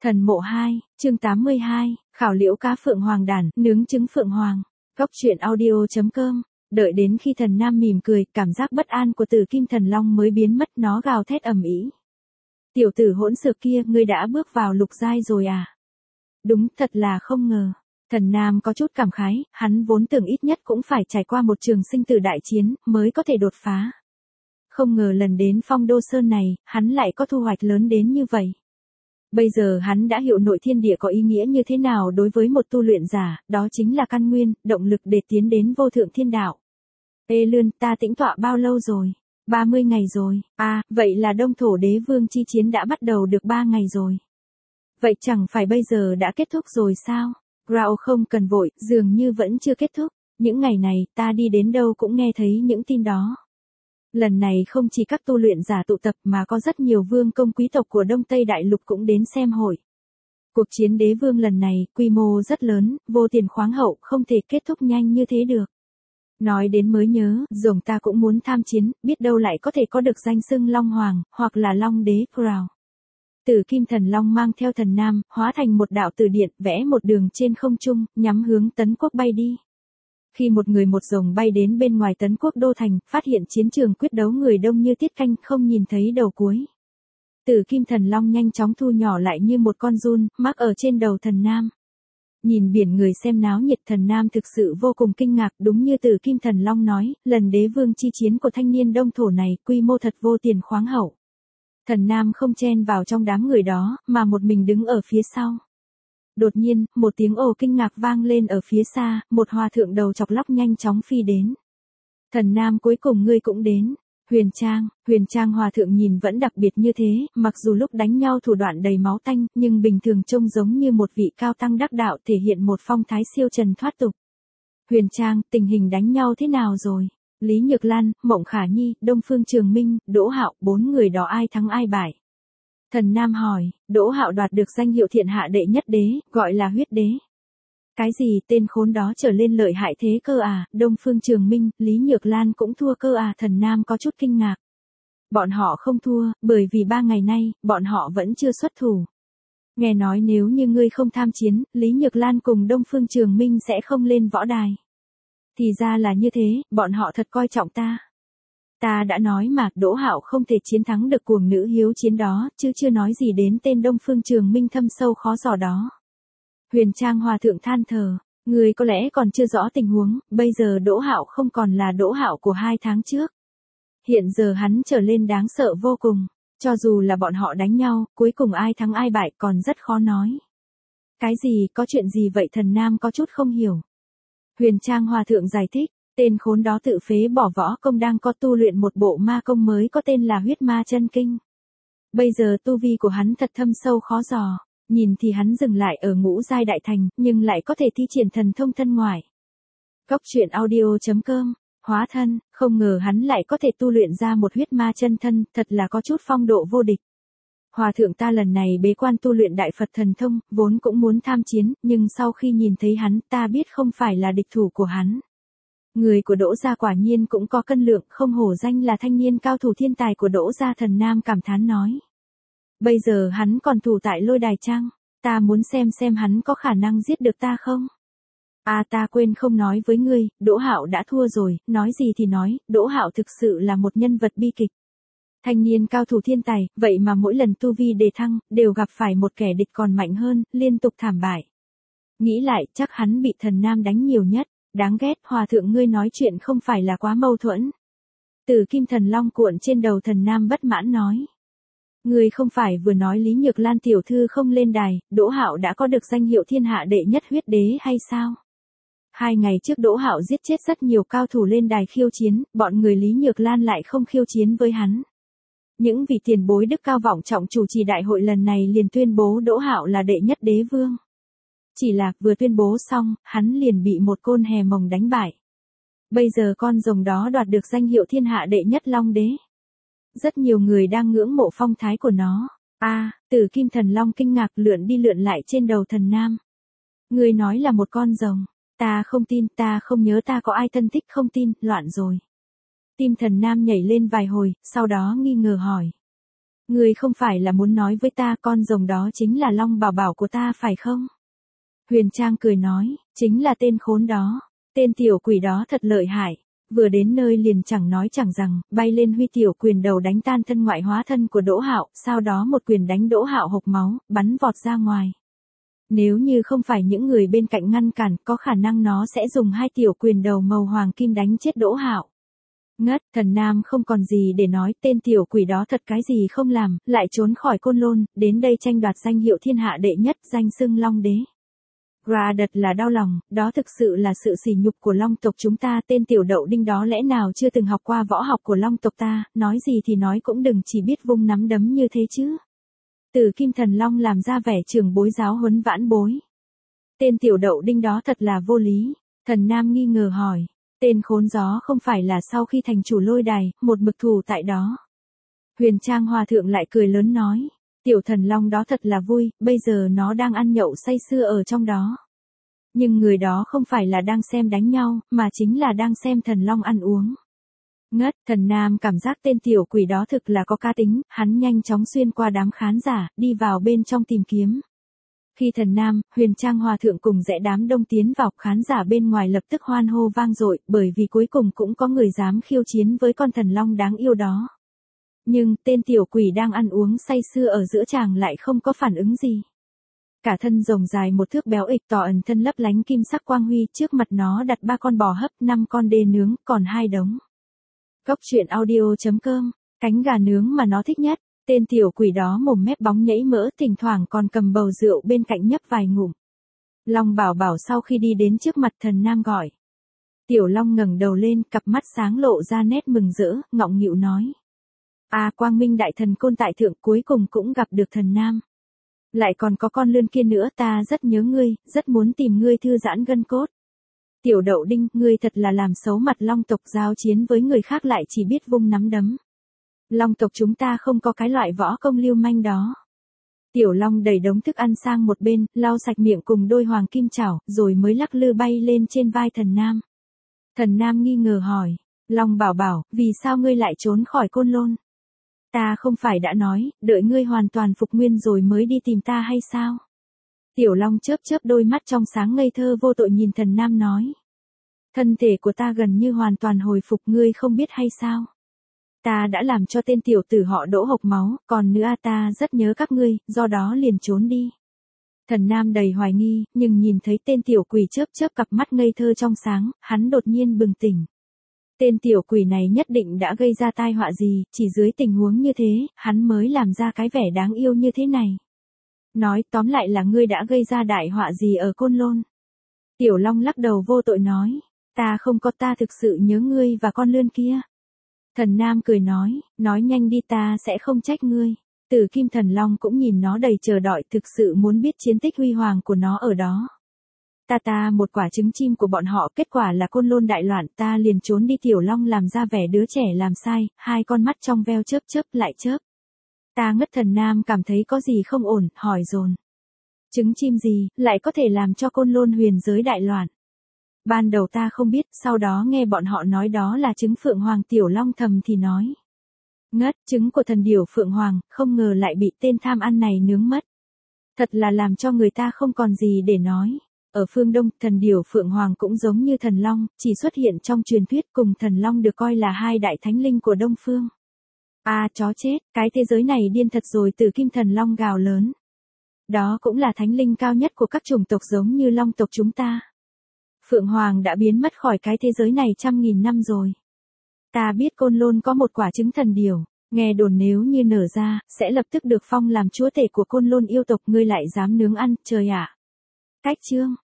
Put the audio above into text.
Thần mộ 2, chương 82, khảo liễu cá phượng hoàng đản, nướng trứng phượng hoàng. Góc truyện audio.com. Đợi đến khi thần nam mỉm cười, cảm giác bất an của Tử Kim Thần Long mới biến mất, nó gào thét ầm ĩ. Tiểu tử hỗn xược kia, ngươi đã bước vào lục giai rồi à? Đúng, thật là không ngờ. Thần nam có chút cảm khái, hắn vốn tưởng ít nhất cũng phải trải qua một trường sinh tử đại chiến, mới có thể đột phá. Không ngờ lần đến Phong Đô Sơn này, hắn lại có thu hoạch lớn đến như vậy. Bây giờ hắn đã hiểu nội thiên địa có ý nghĩa như thế nào đối với một tu luyện giả, đó chính là căn nguyên, động lực để tiến đến vô thượng thiên đạo. Ê Lươn, ta tĩnh tọa bao lâu rồi? 30 ngày rồi. À, vậy là Đông Thổ Đế Vương chi chiến đã bắt đầu được 3 ngày rồi. Vậy chẳng phải bây giờ đã kết thúc rồi sao? Grao không cần vội, dường như vẫn chưa kết thúc. Những ngày này, ta đi đến đâu cũng nghe thấy những tin đó. Lần này không chỉ các tu luyện giả tụ tập mà có rất nhiều vương công quý tộc của Đông Tây Đại Lục cũng đến xem hội. Cuộc chiến đế vương lần này, quy mô rất lớn, vô tiền khoáng hậu, không thể kết thúc nhanh như thế được. Nói đến mới nhớ, rồng ta cũng muốn tham chiến, biết đâu lại có thể có được danh xưng Long Hoàng, hoặc là Long Đế Crown. Tử Kim Thần Long mang theo thần nam, hóa thành một đạo tử điện, vẽ một đường trên không trung, nhắm hướng Tấn Quốc bay đi. Khi một người một rồng bay đến bên ngoài Tấn Quốc đô thành, phát hiện chiến trường quyết đấu người đông như tiết canh, không nhìn thấy đầu cuối. Tử Kim Thần Long nhanh chóng thu nhỏ lại như một con giun, mắc ở trên đầu thần nam. Nhìn biển người xem náo nhiệt, thần nam thực sự vô cùng kinh ngạc, đúng như Tử Kim Thần Long nói, lần đế vương chi chiến của thanh niên Đông Thổ này, quy mô thật vô tiền khoáng hậu. Thần nam không chen vào trong đám người đó, mà một mình đứng ở phía sau. Đột nhiên, một tiếng ồ kinh ngạc vang lên ở phía xa, một hòa thượng đầu chọc lóc nhanh chóng phi đến. Thần nam, cuối cùng ngươi cũng đến. Huyền Trang hòa thượng nhìn vẫn đặc biệt như thế, mặc dù lúc đánh nhau thủ đoạn đầy máu tanh, nhưng bình thường trông giống như một vị cao tăng đắc đạo, thể hiện một phong thái siêu trần thoát tục. Huyền Trang, tình hình đánh nhau thế nào rồi? Lý Nhược Lan, Mộng Khả Nhi, Đông Phương Trường Minh, Đỗ Hạo, 4 người đó ai thắng ai bại? Thần nam hỏi, Đỗ Hạo đoạt được danh hiệu thiên hạ đệ nhất đế, gọi là huyết đế. Cái gì, tên khốn đó trở lên lợi hại thế cơ à? Đông Phương Trường Minh, Lý Nhược Lan cũng thua cơ à? Thần nam có chút kinh ngạc. Bọn họ không thua, bởi vì 3 ngày nay, bọn họ vẫn chưa xuất thủ. Nghe nói nếu như ngươi không tham chiến, Lý Nhược Lan cùng Đông Phương Trường Minh sẽ không lên võ đài. Thì ra là như thế, bọn họ thật coi trọng ta. Ta đã nói mà, Đỗ Hạo không thể chiến thắng được cuồng nữ hiếu chiến đó, chứ chưa nói gì đến tên Đông Phương Trường Minh thâm sâu khó dò đó. Huyền Trang hòa thượng than thở, người có lẽ còn chưa rõ tình huống, bây giờ Đỗ Hạo không còn là Đỗ Hạo của 2 tháng trước. Hiện giờ hắn trở lên đáng sợ vô cùng, cho dù là bọn họ đánh nhau, cuối cùng ai thắng ai bại còn rất khó nói. Cái gì, có chuyện gì vậy? Thần nam có chút không hiểu. Huyền Trang hòa thượng giải thích, tên khốn đó tự phế bỏ võ công đang có tu luyện một bộ ma công mới có tên là huyết ma chân kinh. Bây giờ tu vi của hắn thật thâm sâu khó dò. Nhìn thì hắn dừng lại ở ngũ giai đại thành, nhưng lại có thể thi triển thần thông thân ngoại. Góc truyện audio.com. Hóa thân, không ngờ hắn lại có thể tu luyện ra một huyết ma chân thân, thật là có chút phong độ vô địch. Hòa thượng ta lần này bế quan tu luyện đại Phật thần thông, vốn cũng muốn tham chiến, nhưng sau khi nhìn thấy hắn, ta biết không phải là địch thủ của hắn. Người của Đỗ gia quả nhiên cũng có cân lượng, không hổ danh là thanh niên cao thủ thiên tài của Đỗ gia. Thần nam cảm thán nói. Bây giờ hắn còn thủ tại lôi đài chăng? Ta muốn xem hắn có khả năng giết được ta không? À, ta quên không nói với ngươi, Đỗ Hạo đã thua rồi, nói gì thì nói, Đỗ Hạo thực sự là một nhân vật bi kịch. Thanh niên cao thủ thiên tài, vậy mà mỗi lần tu vi đề thăng, đều gặp phải một kẻ địch còn mạnh hơn, liên tục thảm bại. Nghĩ lại, chắc hắn bị thần nam đánh nhiều nhất, đáng ghét. Hòa thượng ngươi nói chuyện không phải là quá mâu thuẫn. Tử Kim Thần Long cuộn trên đầu thần nam bất mãn nói. Ngươi không phải vừa nói Lý Nhược Lan tiểu thư không lên đài, Đỗ Hạo đã có được danh hiệu thiên hạ đệ nhất huyết đế hay sao? 2 ngày trước Đỗ Hạo giết chết rất nhiều cao thủ lên đài khiêu chiến, bọn người Lý Nhược Lan lại không khiêu chiến với hắn. Những vị tiền bối đức cao vọng trọng chủ trì đại hội lần này liền tuyên bố Đỗ Hạo là đệ nhất đế vương. Chỉ là vừa tuyên bố xong, hắn liền bị một côn hè mồng đánh bại. Bây giờ con rồng đó đoạt được danh hiệu thiên hạ đệ nhất long đế. Rất nhiều người đang ngưỡng mộ phong thái của nó. Tử Kim Thần Long kinh ngạc lượn đi lượn lại trên đầu thần nam. Người nói là một con rồng. Ta không tin, ta không nhớ ta có ai thân thích không tin, loạn rồi. Tim thần nam nhảy lên vài hồi, sau đó nghi ngờ hỏi. Ngươi không phải là muốn nói với ta con rồng đó chính là Long Bảo Bảo của ta phải không? Huyền Trang cười nói, chính là tên khốn đó. Tên tiểu quỷ đó thật lợi hại. Vừa đến nơi liền chẳng nói chẳng rằng, bay lên huy tiểu quyền đầu đánh tan thân ngoại hóa thân của Đỗ Hạo, sau đó một quyền đánh Đỗ Hạo hộc máu, bắn vọt ra ngoài. Nếu như không phải những người bên cạnh ngăn cản, có khả năng nó sẽ dùng hai tiểu quyền đầu màu hoàng kim đánh chết Đỗ Hạo. Ngất, Thần Nam không còn gì để nói, tên tiểu quỷ đó thật cái gì không làm, lại trốn khỏi Côn Lôn, đến đây tranh đoạt danh hiệu thiên hạ đệ nhất, danh xưng Long Đế. Ra đật là đau lòng, đó thực sự là sự sỉ nhục của Long tộc chúng ta, tên tiểu đậu đinh đó lẽ nào chưa từng học qua võ học của Long tộc ta, nói gì thì nói cũng đừng chỉ biết vung nắm đấm như thế chứ. Tử Kim Thần Long làm ra vẻ trưởng bối giáo huấn vãn bối. Tên tiểu đậu đinh đó thật là vô lý. Thần Nam nghi ngờ hỏi, tên khốn gió không phải là sau khi thành chủ lôi đài, một mực thù tại đó. Huyền Trang Hòa Thượng lại cười lớn nói, tiểu thần long đó thật là vui, bây giờ nó đang ăn nhậu say sưa ở trong đó. Nhưng người đó không phải là đang xem đánh nhau, mà chính là đang xem thần long ăn uống. Ngất, Thần Nam cảm giác tên tiểu quỷ đó thực là có cá tính, hắn nhanh chóng xuyên qua đám khán giả, đi vào bên trong tìm kiếm. Khi Thần Nam, Huyền Trang Hòa Thượng cùng dãy đám đông tiến vào, khán giả bên ngoài lập tức hoan hô vang dội, bởi vì cuối cùng cũng có người dám khiêu chiến với con thần long đáng yêu đó. Nhưng, tên tiểu quỷ đang ăn uống say sưa ở giữa tràng lại không có phản ứng gì. Cả thân rồng dài một thước béo ịch tỏ ẩn thân lấp lánh kim sắc quang huy, trước mặt nó đặt 3 con bò hấp, 5 con dê nướng, còn 2 đống. Góc truyện audio.com, cánh gà nướng mà nó thích nhất. Tên tiểu quỷ đó mồm mép bóng nhảy mỡ, thỉnh thoảng còn cầm bầu rượu bên cạnh nhấp vài ngụm. Long Bảo Bảo sau khi đi đến trước mặt Thần Nam gọi. Tiểu Long ngẩng đầu lên, cặp mắt sáng lộ ra nét mừng rỡ, ngọng nghịu nói. Quang Minh Đại Thần Côn tại thượng, cuối cùng cũng gặp được Thần Nam. Lại còn có con lươn kia nữa, ta rất nhớ ngươi, rất muốn tìm ngươi thư giãn gân cốt. Tiểu đậu đinh, ngươi thật là làm xấu mặt Long tộc, giao chiến với người khác lại chỉ biết vung nắm đấm. Long tộc chúng ta không có cái loại võ công lưu manh đó. Tiểu Long đẩy đống thức ăn sang một bên, lau sạch miệng cùng đôi hoàng kim chảo, rồi mới lắc lư bay lên trên vai Thần Nam. Thần Nam nghi ngờ hỏi, Long Bảo Bảo, vì sao ngươi lại trốn khỏi Côn Lôn? Ta không phải đã nói, đợi ngươi hoàn toàn phục nguyên rồi mới đi tìm ta hay sao? Tiểu Long chớp chớp đôi mắt trong sáng ngây thơ vô tội nhìn Thần Nam nói. Thân thể của ta gần như hoàn toàn hồi phục, ngươi không biết hay sao? Ta đã làm cho tên tiểu tử họ Đỗ hộc máu, còn nữa ta rất nhớ các ngươi, do đó liền trốn đi. Thần Nam đầy hoài nghi, nhưng nhìn thấy tên tiểu quỷ chớp chớp cặp mắt ngây thơ trong sáng, hắn đột nhiên bừng tỉnh. Tên tiểu quỷ này nhất định đã gây ra tai họa gì, chỉ dưới tình huống như thế, hắn mới làm ra cái vẻ đáng yêu như thế này. Nói tóm lại là ngươi đã gây ra đại họa gì ở Côn Lôn. Tiểu Long lắc đầu vô tội nói, ta không có, ta thực sự nhớ ngươi và con lươn kia. Thần Nam cười nói nhanh đi, ta sẽ không trách ngươi. Tử Kim Thần Long cũng nhìn nó đầy chờ đợi, thực sự muốn biết chiến tích huy hoàng của nó ở đó. Ta một quả trứng chim của bọn họ, kết quả là Côn Lôn đại loạn, ta liền trốn đi. Tiểu Long làm ra vẻ đứa trẻ làm sai, hai con mắt trong veo chớp chớp lại chớp. Ta ngất. Thần Nam cảm thấy có gì không ổn, hỏi dồn. Trứng chim gì, lại có thể làm cho Côn Lôn huyền giới đại loạn? Ban đầu ta không biết, sau đó nghe bọn họ nói đó là trứng Phượng Hoàng. Tiểu Long thầm thì nói. Ngất, trứng của thần điểu Phượng Hoàng, không ngờ lại bị tên tham ăn này nướng mất. Thật là làm cho người ta không còn gì để nói. Ở phương Đông, thần điểu Phượng Hoàng cũng giống như thần Long, chỉ xuất hiện trong truyền thuyết, cùng thần Long được coi là hai đại thánh linh của Đông Phương. Chó chết, cái thế giới này điên thật rồi. Tử Kim Thần Long gào lớn. Đó cũng là thánh linh cao nhất của các chủng tộc giống như Long tộc chúng ta. Phượng Hoàng đã biến mất khỏi cái thế giới này trăm nghìn năm rồi. Ta biết Côn Lôn có một quả trứng thần điểu, nghe đồn nếu như nở ra, sẽ lập tức được phong làm chúa tể của Côn Lôn yêu tộc, ngươi lại dám nướng ăn, trời ạ. Cách chương.